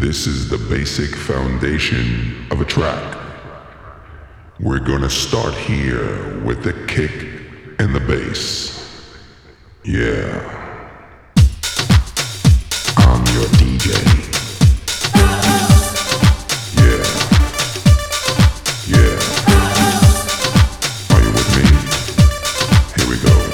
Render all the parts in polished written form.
This is the basic foundation of a track. We're gonna start here with the kick and the bass. Yeah. I'm your DJ. Yeah. Yeah. Are you with me? Here we go.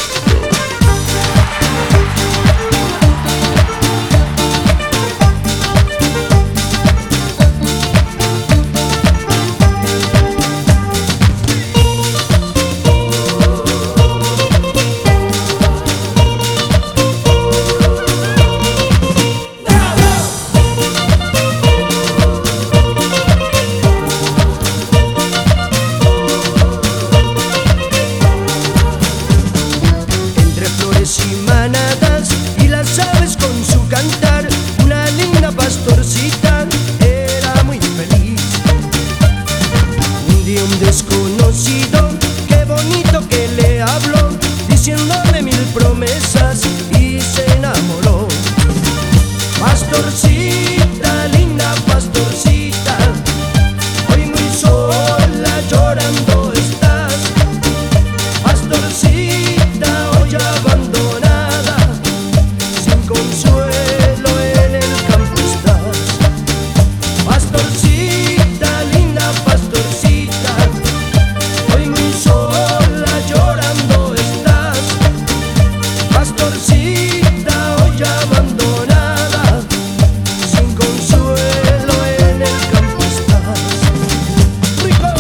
Y manadas y las aves con su cantar, una linda pastorcita era muy feliz. Un día un desconocido, qué bonito que le habló, diciéndole mil promesas y se enamoró. Pastorcita, linda pastorcita, hoy muy sola llorando estás. Pastorcita, hoy abandonada, sin consuelo en el campo estás. Pastorcita, linda pastorcita, hoy muy sola llorando estás. Pastorcita, hoy abandonada, sin consuelo en el campo estás. ¡Rico!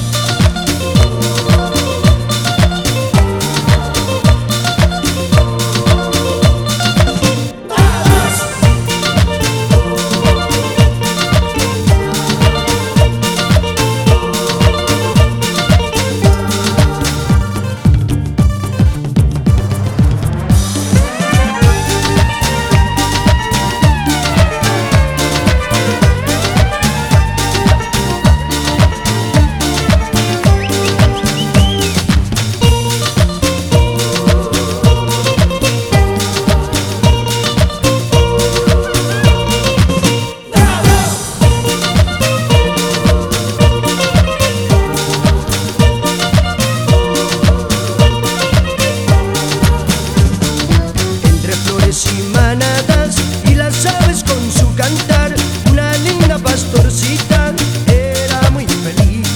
Y manadas y las aves con su cantar, una linda pastorcita era muy feliz.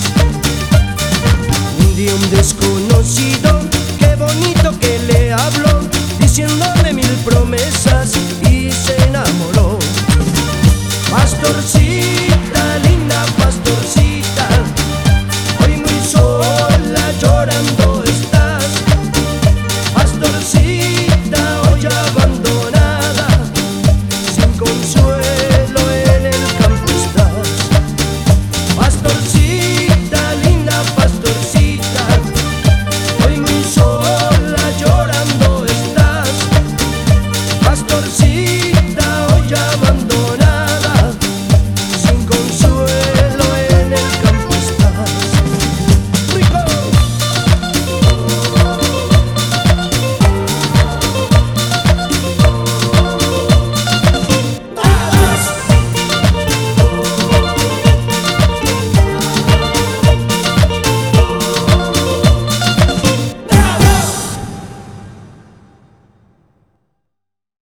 Un día un desconocido, qué bonito que le habló, diciéndole mil promesas y se enamoró. Pastorcita,